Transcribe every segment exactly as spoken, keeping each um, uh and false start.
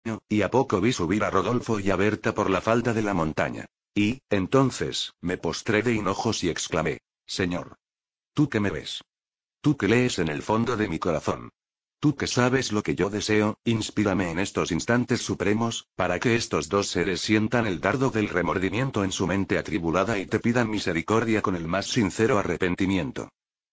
y a poco vi subir a Rodolfo y a Berta por la falda de la montaña. Y, entonces, me postré de hinojos y exclamé: Señor. Tú que me ves. Tú que lees en el fondo de mi corazón. Tú que sabes lo que yo deseo, inspírame en estos instantes supremos, para que estos dos seres sientan el dardo del remordimiento en su mente atribulada y te pidan misericordia con el más sincero arrepentimiento.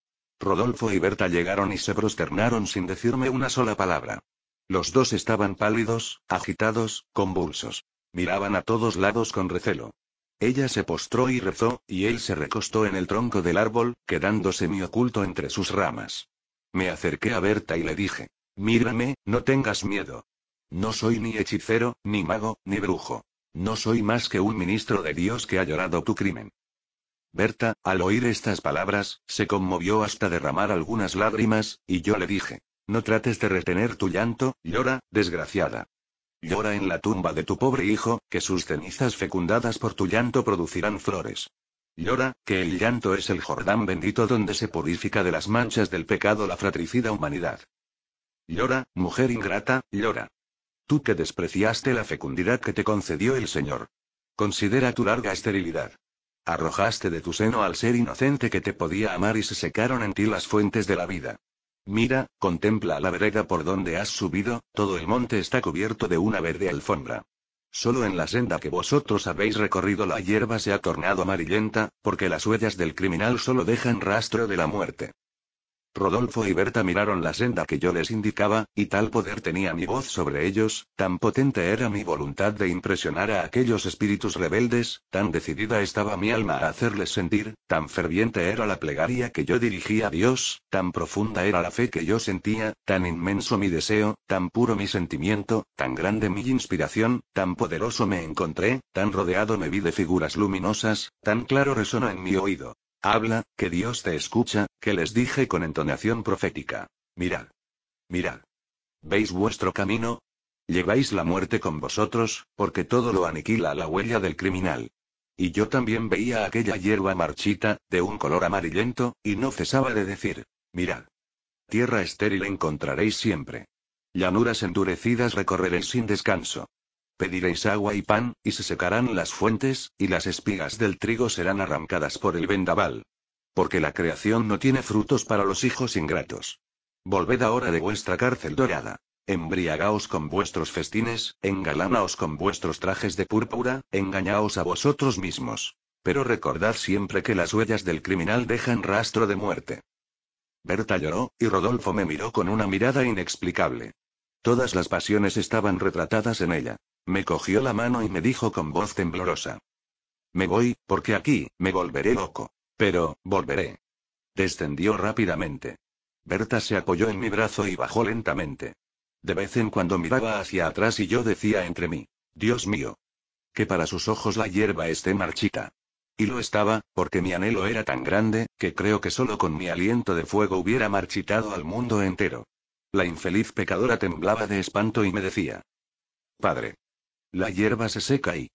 Rodolfo y Berta llegaron y se prosternaron sin decirme una sola palabra. Los dos estaban pálidos, agitados, convulsos. Miraban a todos lados con recelo. Ella se postró y rezó, y él se recostó en el tronco del árbol, quedando semioculto entre sus ramas. Me acerqué a Berta y le dije: Mírame, no tengas miedo. No soy ni hechicero, ni mago, ni brujo. No soy más que un ministro de Dios que ha llorado tu crimen. Berta, al oír estas palabras, se conmovió hasta derramar algunas lágrimas, y yo le dije: No trates de retener tu llanto, llora, desgraciada. Llora en la tumba de tu pobre hijo, que sus cenizas fecundadas por tu llanto producirán flores. Llora, que el llanto es el Jordán bendito donde se purifica de las manchas del pecado la fratricida humanidad. Llora, mujer ingrata, llora. Tú que despreciaste la fecundidad que te concedió el Señor. Considera tu larga esterilidad. Arrojaste de tu seno al ser inocente que te podía amar y se secaron en ti las fuentes de la vida. Mira, contempla la vereda por donde has subido, todo el monte está cubierto de una verde alfombra. Solo en la senda que vosotros habéis recorrido la hierba se ha tornado amarillenta, porque las huellas del criminal solo dejan rastro de la muerte. Rodolfo y Berta miraron la senda que yo les indicaba, y tal poder tenía mi voz sobre ellos, tan potente era mi voluntad de impresionar a aquellos espíritus rebeldes, tan decidida estaba mi alma a hacerles sentir, tan ferviente era la plegaria que yo dirigía a Dios, tan profunda era la fe que yo sentía, tan inmenso mi deseo, tan puro mi sentimiento, tan grande mi inspiración, tan poderoso me encontré, tan rodeado me vi de figuras luminosas, tan claro resonó en mi oído: Habla, que Dios te escucha, que les dije con entonación profética: Mirad. Mirad. ¿Veis vuestro camino? Lleváis la muerte con vosotros, porque todo lo aniquila la huella del criminal. Y yo también veía aquella hierba marchita, de un color amarillento, y no cesaba de decir: Mirad. Tierra estéril encontraréis siempre. Llanuras endurecidas recorreréis sin descanso. Pediréis agua y pan, y se secarán las fuentes, y las espigas del trigo serán arrancadas por el vendaval. Porque la creación no tiene frutos para los hijos ingratos. Volved ahora de vuestra cárcel dorada. Embriagaos con vuestros festines, engalánaos con vuestros trajes de púrpura, engañaos a vosotros mismos. Pero recordad siempre que las huellas del criminal dejan rastro de muerte. Berta lloró, y Rodolfo me miró con una mirada inexplicable. Todas las pasiones estaban retratadas en ella. Me cogió la mano y me dijo con voz temblorosa: Me voy, porque aquí, me volveré loco. Pero, volveré. Descendió rápidamente. Berta se apoyó en mi brazo y bajó lentamente. De vez en cuando miraba hacia atrás y yo decía entre mí: Dios mío. Que para sus ojos la hierba esté marchita. Y lo estaba, porque mi anhelo era tan grande, que creo que solo con mi aliento de fuego hubiera marchitado al mundo entero. La infeliz pecadora temblaba de espanto y me decía: Padre. La hierba se seca y...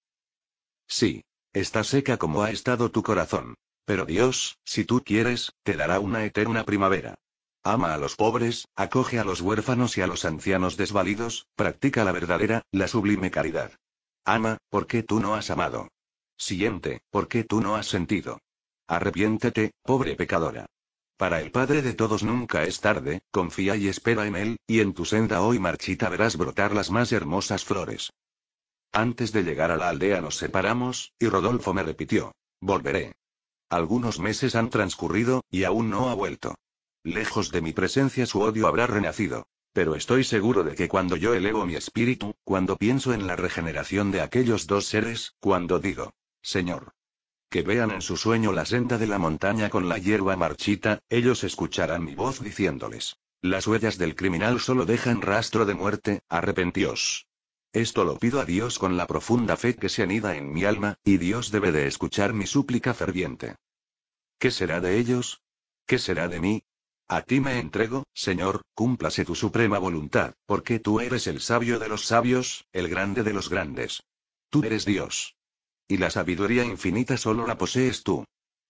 Sí. Está seca como ha estado tu corazón. Pero Dios, si tú quieres, te dará una eterna primavera. Ama a los pobres, acoge a los huérfanos y a los ancianos desvalidos, practica la verdadera, la sublime caridad. Ama, porque tú no has amado. Siente, porque tú no has sentido. Arrepiéntete, pobre pecadora. Para el Padre de todos nunca es tarde, confía y espera en Él, y en tu senda hoy marchita verás brotar las más hermosas flores. Antes de llegar a la aldea nos separamos, y Rodolfo me repitió: Volveré. Algunos meses han transcurrido, y aún no ha vuelto. Lejos de mi presencia su odio habrá renacido. Pero estoy seguro de que cuando yo elevo mi espíritu, cuando pienso en la regeneración de aquellos dos seres, cuando digo: Señor. Que vean en su sueño la senda de la montaña con la hierba marchita, ellos escucharán mi voz diciéndoles: Las huellas del criminal solo dejan rastro de muerte, arrepentíos. Esto lo pido a Dios con la profunda fe que se anida en mi alma, y Dios debe de escuchar mi súplica ferviente. ¿Qué será de ellos? ¿Qué será de mí? A ti me entrego, Señor, cúmplase tu suprema voluntad, porque tú eres el sabio de los sabios, el grande de los grandes. Tú eres Dios. Y la sabiduría infinita solo la posees tú.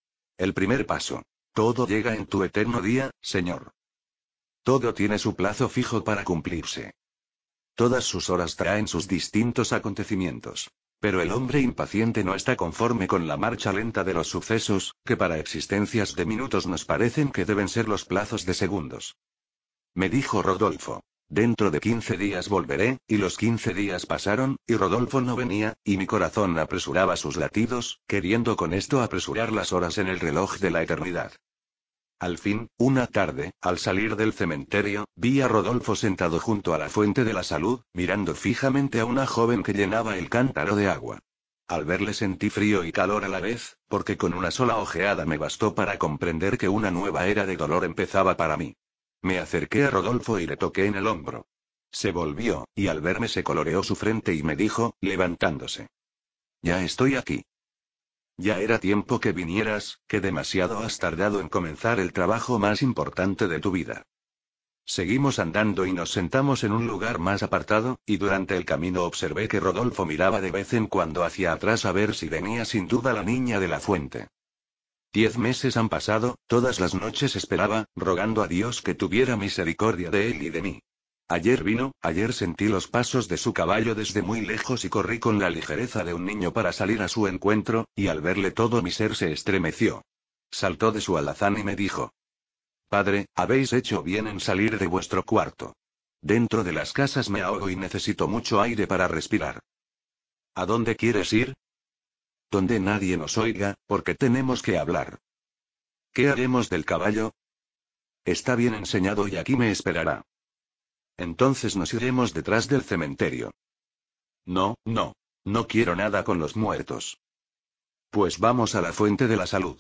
El primer paso. Todo llega en tu eterno día, Señor. Todo tiene su plazo fijo para cumplirse. Todas sus horas traen sus distintos acontecimientos. Pero el hombre impaciente no está conforme con la marcha lenta de los sucesos, que para existencias de minutos nos parecen que deben ser los plazos de segundos. Me dijo Rodolfo. Dentro de quince días volveré, y los quince días pasaron, y Rodolfo no venía, y mi corazón apresuraba sus latidos, queriendo con esto apresurar las horas en el reloj de la eternidad. Al fin, una tarde, al salir del cementerio, vi a Rodolfo sentado junto a la fuente de la salud, mirando fijamente a una joven que llenaba el cántaro de agua. Al verle sentí frío y calor a la vez, porque con una sola ojeada me bastó para comprender que una nueva era de dolor empezaba para mí. Me acerqué a Rodolfo y le toqué en el hombro. Se volvió, y al verme se coloreó su frente y me dijo, levantándose: Ya estoy aquí. Ya era tiempo que vinieras, que demasiado has tardado en comenzar el trabajo más importante de tu vida. Seguimos andando y nos sentamos en un lugar más apartado, y durante el camino observé que Rodolfo miraba de vez en cuando hacia atrás a ver si venía sin duda la niña de la fuente. Diez meses han pasado, todas las noches esperaba, rogando a Dios que tuviera misericordia de él y de mí. Ayer vino, ayer sentí los pasos de su caballo desde muy lejos y corrí con la ligereza de un niño para salir a su encuentro, y al verle todo mi ser se estremeció. Saltó de su alazán y me dijo: Padre, habéis hecho bien en salir de vuestro cuarto. Dentro de las casas me ahogo y necesito mucho aire para respirar. ¿A dónde quieres ir? Donde nadie nos oiga, porque tenemos que hablar. ¿Qué haremos del caballo? Está bien enseñado y aquí me esperará. Entonces nos iremos detrás del cementerio. No, no. No quiero nada con los muertos. Pues vamos a la fuente de la salud.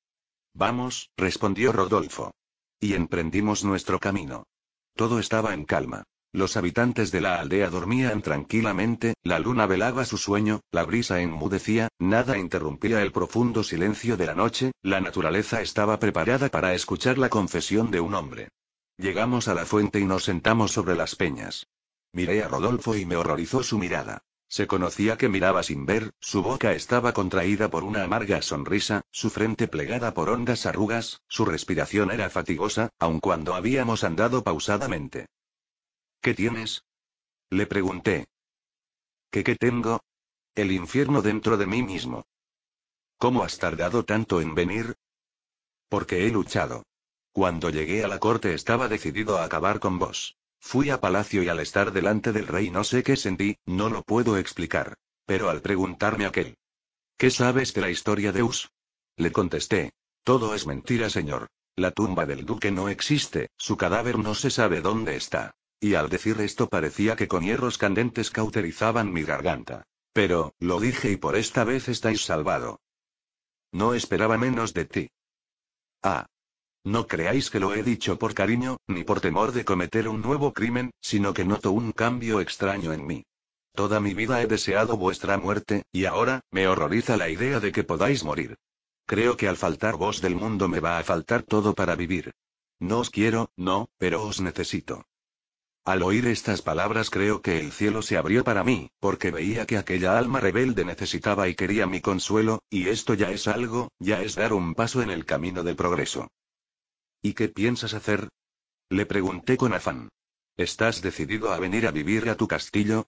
Vamos, respondió Rodolfo. Y emprendimos nuestro camino. Todo estaba en calma. Los habitantes de la aldea dormían tranquilamente, la luna velaba su sueño, la brisa enmudecía, nada interrumpía el profundo silencio de la noche, la naturaleza estaba preparada para escuchar la confesión de un hombre. Llegamos a la fuente y nos sentamos sobre las peñas. Miré a Rodolfo y me horrorizó su mirada. Se conocía que miraba sin ver, su boca estaba contraída por una amarga sonrisa, su frente plegada por hondas arrugas, su respiración era fatigosa, aun cuando habíamos andado pausadamente. ¿Qué tienes? Le pregunté. ¿Qué qué tengo? El infierno dentro de mí mismo. ¿Cómo has tardado tanto en venir? Porque he luchado. Cuando llegué a la corte estaba decidido a acabar con vos. Fui a palacio y al estar delante del rey no sé qué sentí, no lo puedo explicar. Pero al preguntarme aquel: ¿qué sabes de la historia de Us? Le contesté: todo es mentira, señor. La tumba del duque no existe, su cadáver no se sabe dónde está. Y al decir esto parecía que con hierros candentes cauterizaban mi garganta. Pero, lo dije y por esta vez estáis salvado. No esperaba menos de ti. Ah. No creáis que lo he dicho por cariño, ni por temor de cometer un nuevo crimen, sino que noto un cambio extraño en mí. Toda mi vida he deseado vuestra muerte, y ahora, me horroriza la idea de que podáis morir. Creo que al faltar vos del mundo me va a faltar todo para vivir. No os quiero, no, pero os necesito. Al oír estas palabras creo que el cielo se abrió para mí, porque veía que aquella alma rebelde necesitaba y quería mi consuelo, y esto ya es algo, ya es dar un paso en el camino del progreso. ¿Y qué piensas hacer? Le pregunté con afán. ¿Estás decidido a venir a vivir a tu castillo?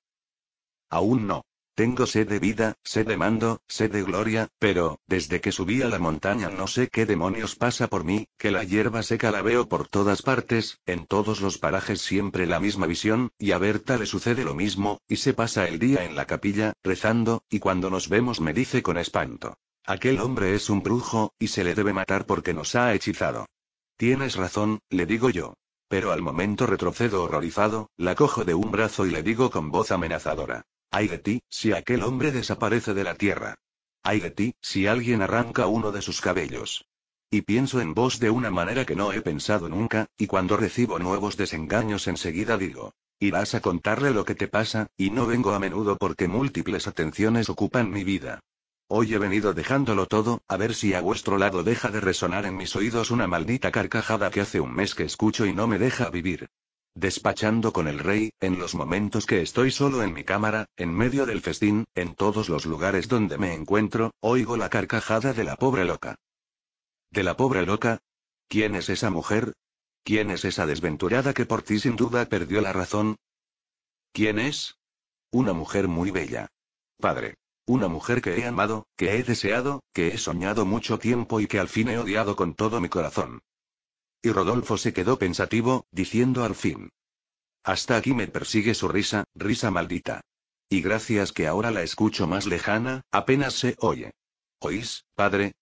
Aún no. Tengo sed de vida, sed de mando, sed de gloria, pero, desde que subí a la montaña no sé qué demonios pasa por mí, que la hierba seca la veo por todas partes, en todos los parajes siempre la misma visión, y a Berta le sucede lo mismo, y se pasa el día en la capilla, rezando, y cuando nos vemos me dice con espanto: aquel hombre es un brujo, y se le debe matar porque nos ha hechizado. Tienes razón, le digo yo. Pero al momento retrocedo horrorizado, la cojo de un brazo y le digo con voz amenazadora: ay de ti, si aquel hombre desaparece de la tierra. Ay de ti, si alguien arranca uno de sus cabellos. Y pienso en vos de una manera que no he pensado nunca, y cuando recibo nuevos desengaños enseguida digo: irás a contarle lo que te pasa, y no vengo a menudo porque múltiples atenciones ocupan mi vida. Hoy he venido dejándolo todo, a ver si a vuestro lado deja de resonar en mis oídos una maldita carcajada que hace un mes que escucho y no me deja vivir. Despachando con el rey, en los momentos que estoy solo en mi cámara, en medio del festín, en todos los lugares donde me encuentro, oigo la carcajada de la pobre loca. ¿De la pobre loca? ¿Quién es esa mujer? ¿Quién es esa desventurada que por ti sin duda perdió la razón? ¿Quién es? Una mujer muy bella. Padre. Una mujer que he amado, que he deseado, que he soñado mucho tiempo y que al fin he odiado con todo mi corazón. Y Rodolfo se quedó pensativo, diciendo al fin. Hasta aquí me persigue su risa, risa maldita. Y gracias que ahora la escucho más lejana, apenas se oye. ¿Oís, padre?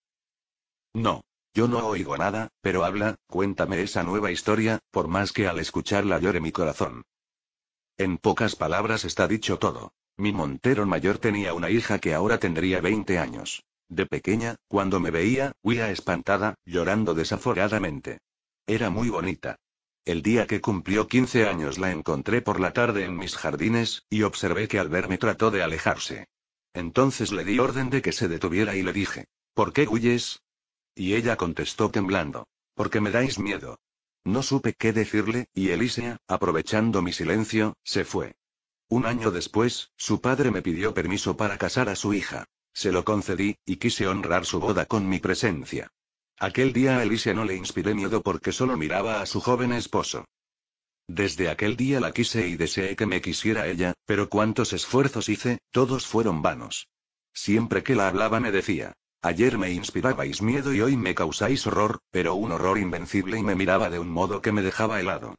No. Yo no oigo nada, pero habla, cuéntame esa nueva historia, por más que al escucharla llore mi corazón. En pocas palabras está dicho todo. Mi Montero mayor tenía una hija que ahora tendría veinte años. De pequeña, cuando me veía, huía espantada, llorando desaforadamente. Era muy bonita. El día que cumplió quince años la encontré por la tarde en mis jardines, y observé que al verme trató de alejarse. Entonces le di orden de que se detuviera y le dije, ¿por qué huyes? Y ella contestó temblando, porque me dais miedo. No supe qué decirle, y Elísea, aprovechando mi silencio, se fue. Un año después, su padre me pidió permiso para casar a su hija. Se lo concedí, y quise honrar su boda con mi presencia. Aquel día a Elísea no le inspiré miedo porque solo miraba a su joven esposo. Desde aquel día la quise y deseé que me quisiera ella, pero cuantos esfuerzos hice, todos fueron vanos. Siempre que la hablaba me decía, ayer me inspirabais miedo y hoy me causáis horror, pero un horror invencible, y me miraba de un modo que me dejaba helado.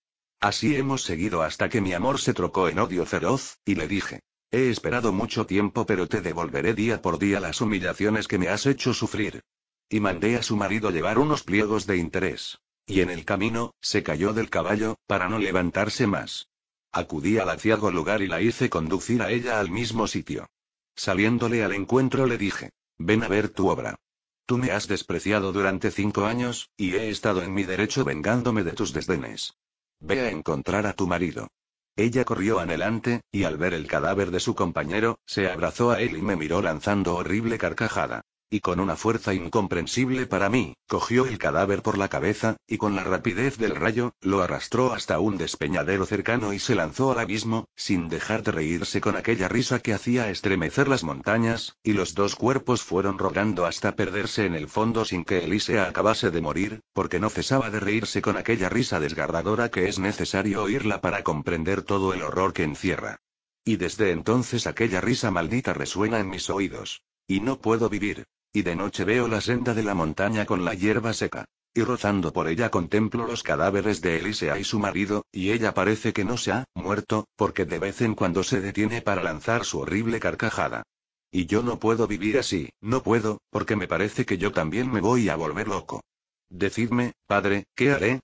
Así hemos seguido hasta que mi amor se trocó en odio feroz, y le dije, he esperado mucho tiempo pero te devolveré día por día las humillaciones que me has hecho sufrir. Y mandé a su marido llevar unos pliegos de interés. Y en el camino, se cayó del caballo, para no levantarse más. Acudí al aciago lugar y la hice conducir a ella al mismo sitio. Saliéndole al encuentro le dije, ven a ver tu obra. Tú me has despreciado durante cinco años, y he estado en mi derecho vengándome de tus desdenes. Ve a encontrar a tu marido. Ella corrió adelante, y al ver el cadáver de su compañero, se abrazó a él y me miró lanzando horrible carcajada. Y con una fuerza incomprensible para mí, cogió el cadáver por la cabeza, y con la rapidez del rayo, lo arrastró hasta un despeñadero cercano y se lanzó al abismo, sin dejar de reírse con aquella risa que hacía estremecer las montañas, y los dos cuerpos fueron rodando hasta perderse en el fondo sin que Elísea acabase de morir, porque no cesaba de reírse con aquella risa desgarradora que es necesario oírla para comprender todo el horror que encierra. Y desde entonces aquella risa maldita resuena en mis oídos. Y no puedo vivir. Y de noche veo la senda de la montaña con la hierba seca. Y rozando por ella contemplo los cadáveres de Elísea y su marido, y ella parece que no se ha muerto, porque de vez en cuando se detiene para lanzar su horrible carcajada. Y yo no puedo vivir así, no puedo, porque me parece que yo también me voy a volver loco. Decidme, padre, ¿qué haré?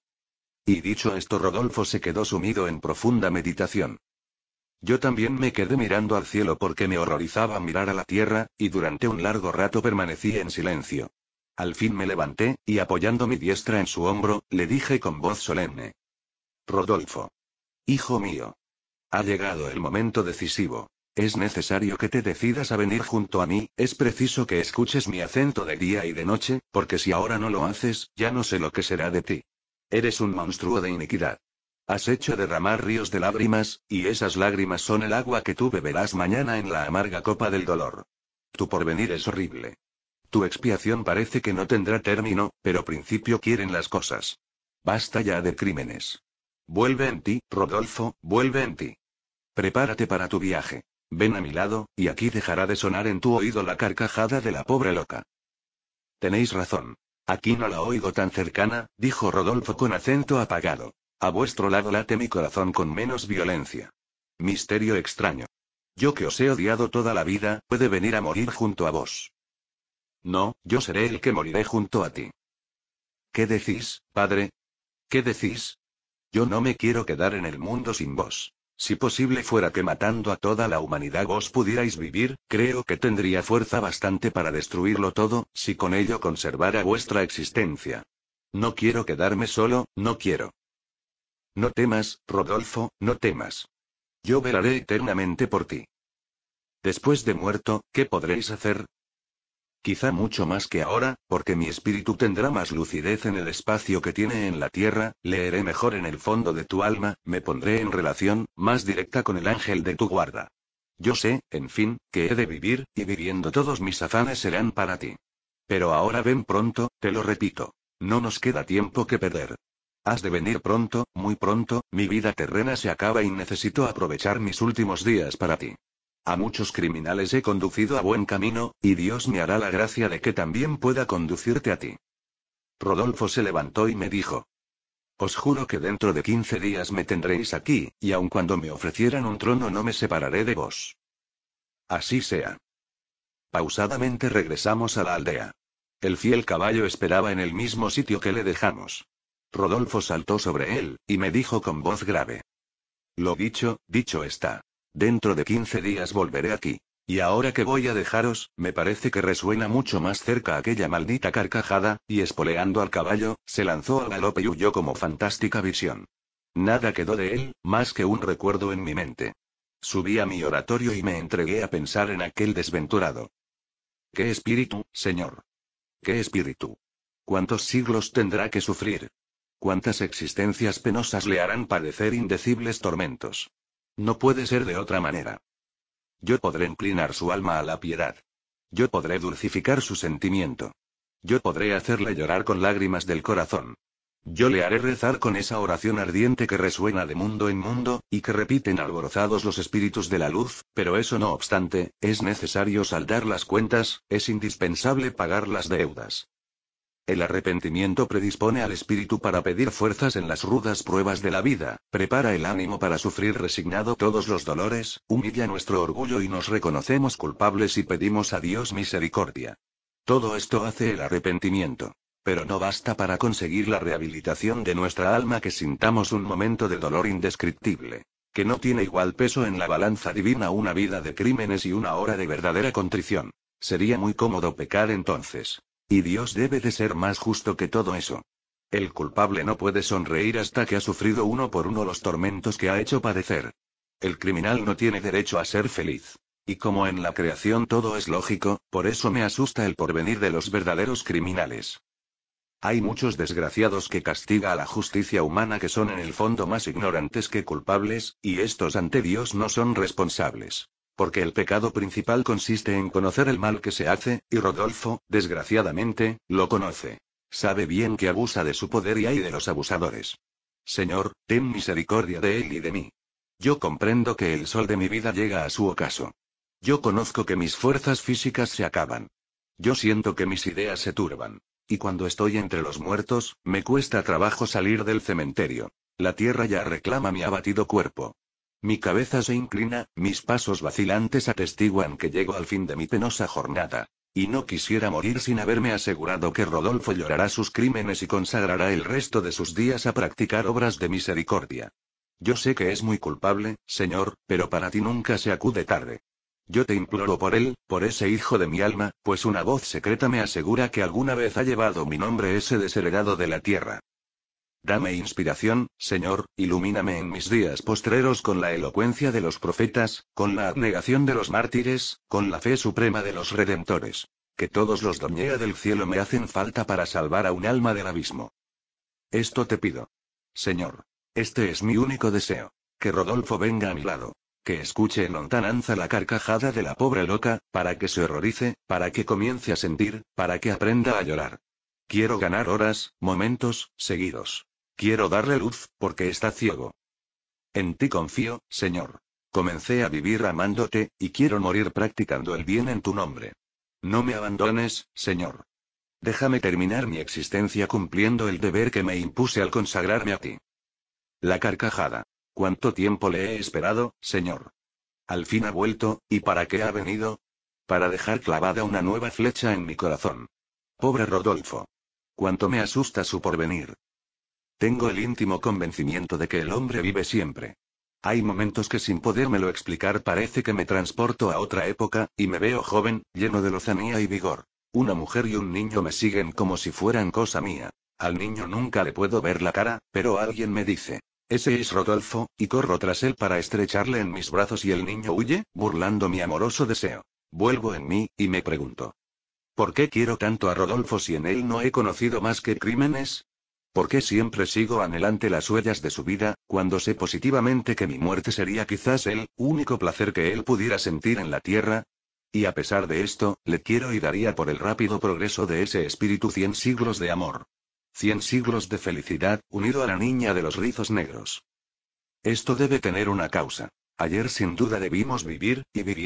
Y dicho esto Rodolfo se quedó sumido en profunda meditación. Yo también me quedé mirando al cielo porque me horrorizaba mirar a la tierra, y durante un largo rato permanecí en silencio. Al fin me levanté, y apoyando mi diestra en su hombro, le dije con voz solemne. Rodolfo. Hijo mío. Ha llegado el momento decisivo. Es necesario que te decidas a venir junto a mí, es preciso que escuches mi acento de día y de noche, porque si ahora no lo haces, ya no sé lo que será de ti. Eres un monstruo de iniquidad. Has hecho derramar ríos de lágrimas, y esas lágrimas son el agua que tú beberás mañana en la amarga copa del dolor. Tu porvenir es horrible. Tu expiación parece que no tendrá término, pero principio quieren las cosas. Basta ya de crímenes. Vuelve en ti, Rodolfo, vuelve en ti. Prepárate para tu viaje. Ven a mi lado, y aquí dejará de sonar en tu oído la carcajada de la pobre loca. Tenéis razón. Aquí no la oigo tan cercana, dijo Rodolfo con acento apagado. A vuestro lado late mi corazón con menos violencia. Misterio extraño. Yo que os he odiado toda la vida, puede venir a morir junto a vos. No, yo seré el que moriré junto a ti. ¿Qué decís, padre? ¿Qué decís? Yo no me quiero quedar en el mundo sin vos. Si posible fuera que matando a toda la humanidad vos pudierais vivir, creo que tendría fuerza bastante para destruirlo todo, si con ello conservara vuestra existencia. No quiero quedarme solo, no quiero. No temas, Rodolfo, no temas. Yo velaré eternamente por ti. Después de muerto, ¿qué podréis hacer? Quizá mucho más que ahora, porque mi espíritu tendrá más lucidez en el espacio que tiene en la tierra, leeré mejor en el fondo de tu alma, me pondré en relación, más directa con el ángel de tu guarda. Yo sé, en fin, que he de vivir, y viviendo todos mis afanes serán para ti. Pero ahora ven pronto, te lo repito. No nos queda tiempo que perder. Has de venir pronto, muy pronto, mi vida terrena se acaba y necesito aprovechar mis últimos días para ti. A muchos criminales he conducido a buen camino, y Dios me hará la gracia de que también pueda conducirte a ti. Rodolfo se levantó y me dijo: Os juro que dentro de quince días me tendréis aquí, y aun cuando me ofrecieran un trono no me separaré de vos. Así sea. Pausadamente regresamos a la aldea. El fiel caballo esperaba en el mismo sitio que le dejamos. Rodolfo saltó sobre él, y me dijo con voz grave: Lo dicho, dicho está. Dentro de quince días volveré aquí. Y ahora que voy a dejaros, me parece que resuena mucho más cerca aquella maldita carcajada, y espoleando al caballo, se lanzó al galope y huyó como fantástica visión. Nada quedó de él, más que un recuerdo en mi mente. Subí a mi oratorio y me entregué a pensar en aquel desventurado. ¿Qué espíritu, señor? ¿Qué espíritu? ¿Cuántos siglos tendrá que sufrir? ¿Cuántas existencias penosas le harán padecer indecibles tormentos? No puede ser de otra manera. Yo podré inclinar su alma a la piedad. Yo podré dulcificar su sentimiento. Yo podré hacerle llorar con lágrimas del corazón. Yo le haré rezar con esa oración ardiente que resuena de mundo en mundo, y que repiten alborozados los espíritus de la luz, pero eso no obstante, es necesario saldar las cuentas, es indispensable pagar las deudas. El arrepentimiento predispone al espíritu para pedir fuerzas en las rudas pruebas de la vida, prepara el ánimo para sufrir resignado todos los dolores, humilla nuestro orgullo y nos reconocemos culpables y pedimos a Dios misericordia. Todo esto hace el arrepentimiento. Pero no basta para conseguir la rehabilitación de nuestra alma que sintamos un momento de dolor indescriptible. Que no tiene igual peso en la balanza divina una vida de crímenes y una hora de verdadera contrición. Sería muy cómodo pecar entonces. Y Dios debe de ser más justo que todo eso. El culpable no puede sonreír hasta que ha sufrido uno por uno los tormentos que ha hecho padecer. El criminal no tiene derecho a ser feliz. Y como en la creación todo es lógico, por eso me asusta el porvenir de los verdaderos criminales. Hay muchos desgraciados que castiga a la justicia humana que son en el fondo más ignorantes que culpables, y estos ante Dios no son responsables. Porque el pecado principal consiste en conocer el mal que se hace, y Rodolfo, desgraciadamente, lo conoce. Sabe bien que abusa de su poder y hay de los abusadores. Señor, ten misericordia de él y de mí. Yo comprendo que el sol de mi vida llega a su ocaso. Yo conozco que mis fuerzas físicas se acaban. Yo siento que mis ideas se turban. Y cuando estoy entre los muertos, me cuesta trabajo salir del cementerio. La tierra ya reclama mi abatido cuerpo. Mi cabeza se inclina, mis pasos vacilantes atestiguan que llego al fin de mi penosa jornada. Y no quisiera morir sin haberme asegurado que Rodolfo llorará sus crímenes y consagrará el resto de sus días a practicar obras de misericordia. Yo sé que es muy culpable, Señor, pero para ti nunca se acude tarde. Yo te imploro por él, por ese hijo de mi alma, pues una voz secreta me asegura que alguna vez ha llevado mi nombre ese desheredado de la tierra. Dame inspiración, Señor, ilumíname en mis días postreros con la elocuencia de los profetas, con la abnegación de los mártires, con la fe suprema de los redentores. Que todos los doñea del cielo me hacen falta para salvar a un alma del abismo. Esto te pido. Señor. Este es mi único deseo. Que Rodolfo venga a mi lado. Que escuche en lontananza la carcajada de la pobre loca, para que se horrorice, para que comience a sentir, para que aprenda a llorar. Quiero ganar horas, momentos, seguidos. Quiero darle luz, porque está ciego. En ti confío, Señor. Comencé a vivir amándote, y quiero morir practicando el bien en tu nombre. No me abandones, Señor. Déjame terminar mi existencia cumpliendo el deber que me impuse al consagrarme a ti. La carcajada. ¿Cuánto tiempo le he esperado, Señor? Al fin ha vuelto, ¿y para qué ha venido? Para dejar clavada una nueva flecha en mi corazón. Pobre Rodolfo. Cuánto me asusta su porvenir. Tengo el íntimo convencimiento de que el hombre vive siempre. Hay momentos que sin podérmelo explicar parece que me transporto a otra época, y me veo joven, lleno de lozanía y vigor. Una mujer y un niño me siguen como si fueran cosa mía. Al niño nunca le puedo ver la cara, pero alguien me dice: ese es Rodolfo, y corro tras él para estrecharle en mis brazos y el niño huye, burlando mi amoroso deseo. Vuelvo en mí, y me pregunto: ¿por qué quiero tanto a Rodolfo si en él no he conocido más que crímenes? ¿Por qué siempre sigo anhelante las huellas de su vida, cuando sé positivamente que mi muerte sería quizás el único placer que él pudiera sentir en la tierra? Y a pesar de esto, le quiero y daría por el rápido progreso de ese espíritu cien siglos de amor. Cien siglos de felicidad, unido a la niña de los rizos negros. Esto debe tener una causa. Ayer sin duda debimos vivir, y viviendo.